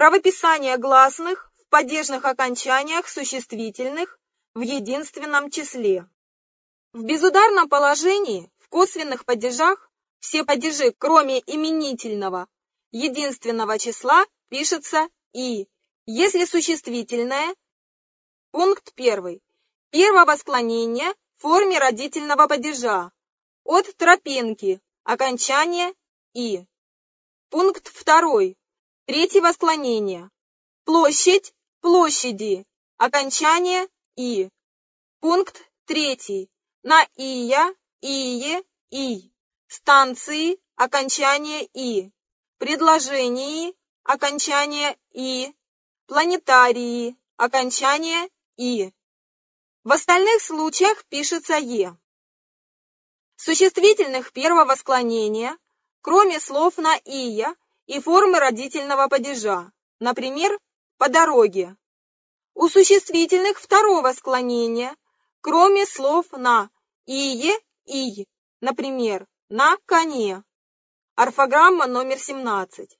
Правописание гласных в падежных окончаниях существительных в единственном числе. В безударном положении в косвенных падежах все падежи, кроме именительного единственного числа, пишется «и», если существительное. Пункт 1. Первого склонения в форме родительного падежа. От тропинки. Окончание «и». Пункт 2. Третьего склонения. Площадь, площади. Окончание «и». Пункт 3. На ия, ие, ий. Станции, окончание «и». Предложении, окончание «и». Планетарии, окончание «и». В остальных случаях пишется «е». Существительных первого склонения, кроме слов на ия и формы родительного падежа, например, по дороге. У существительных второго склонения, кроме слов на ие, ий, например, на коне. Орфограмма номер 17.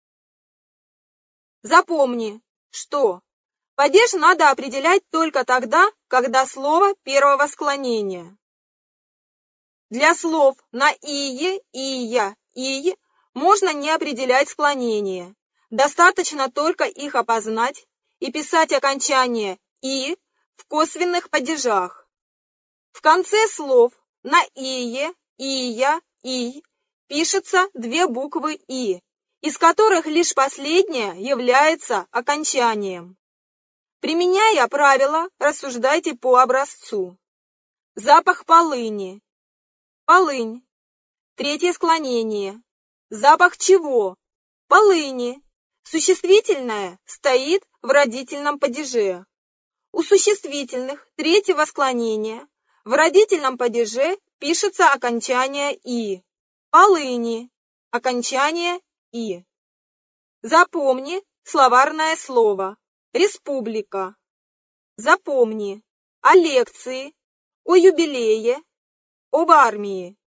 Запомни, что падеж надо определять только тогда, когда слово первого склонения. Для слов на ие, ия, ий можно не определять склонение. Достаточно только их опознать и писать окончание «и» в косвенных падежах. В конце слов на ие, ия, ий пишется две буквы «и», из которых лишь последняя является окончанием. Применяя правило, рассуждайте по образцу. Запах полыни. Полынь. Третье склонение. Запах чего? Полыни. Существительное стоит в родительном падеже. У существительных третьего склонения в родительном падеже пишется окончание «и». Полыни. Окончание «и». Запомни словарное слово. Республика. Запомни о лекции, о юбилее, об армии.